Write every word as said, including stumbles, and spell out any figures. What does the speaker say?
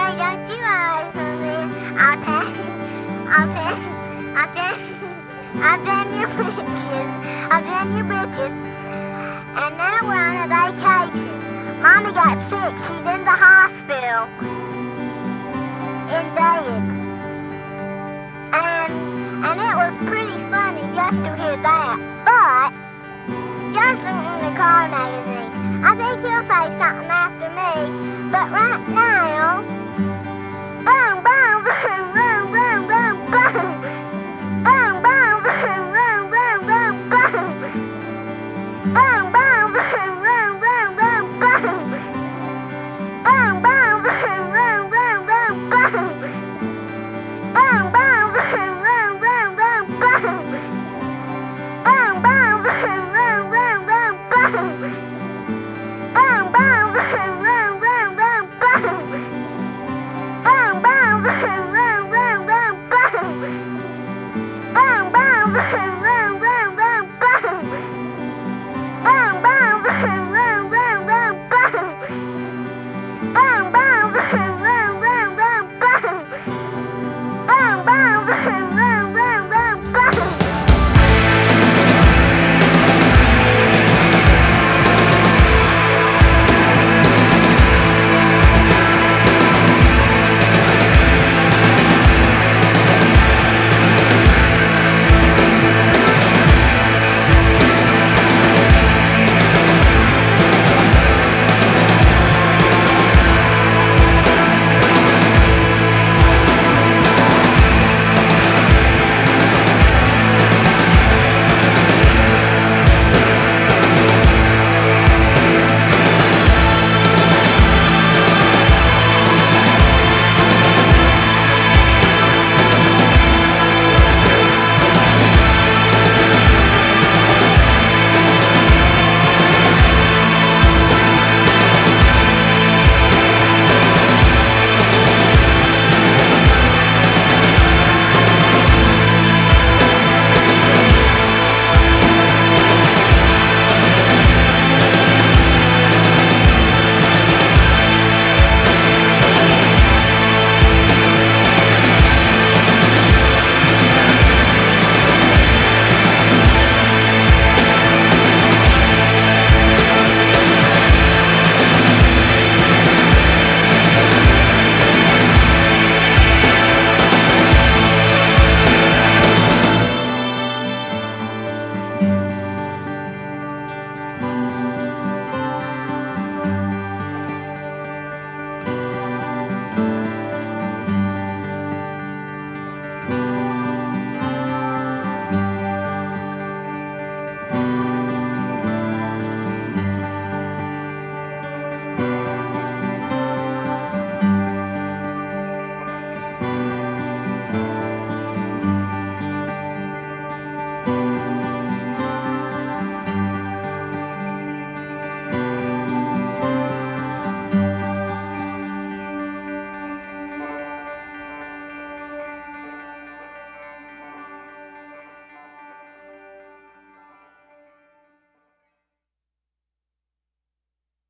Hey, don't you worry, Susie. I'll tell I'll tell I'll tell I'll tell your britches. I'll tell your britches. And now we're on a vacation. Mommy got sick. She's in the hospital. In bed. And and it was pretty funny just to hear that. But Justin in the car magazine. I think he'll say something after me. But right now, boom, boom, boom, boom, boom, boom, boom. Boom, boom, boom, boom, boom, boom, boom. Boom, boom, boom, boom, boom, boom, boom. Boom, boom, boom, boom, boom, boom, boom. Boom, boom, boom, boom, boom, boom, boom. Boom, boom, boom, boom, boom, boom, boom. Boom, boom, boom, boom, boom, boom, boom. Boom, boom, boom, boom, boom, boom, boom. Boom, boom, boom, boom, boom, boom, boom. Boom, boom, boom, boom, boom, boom, boom. Boom, boom, boom, boom, boom, boom, boom. Boom, boom, boom, boom, boom, boom, boom. Thank you. Thank you.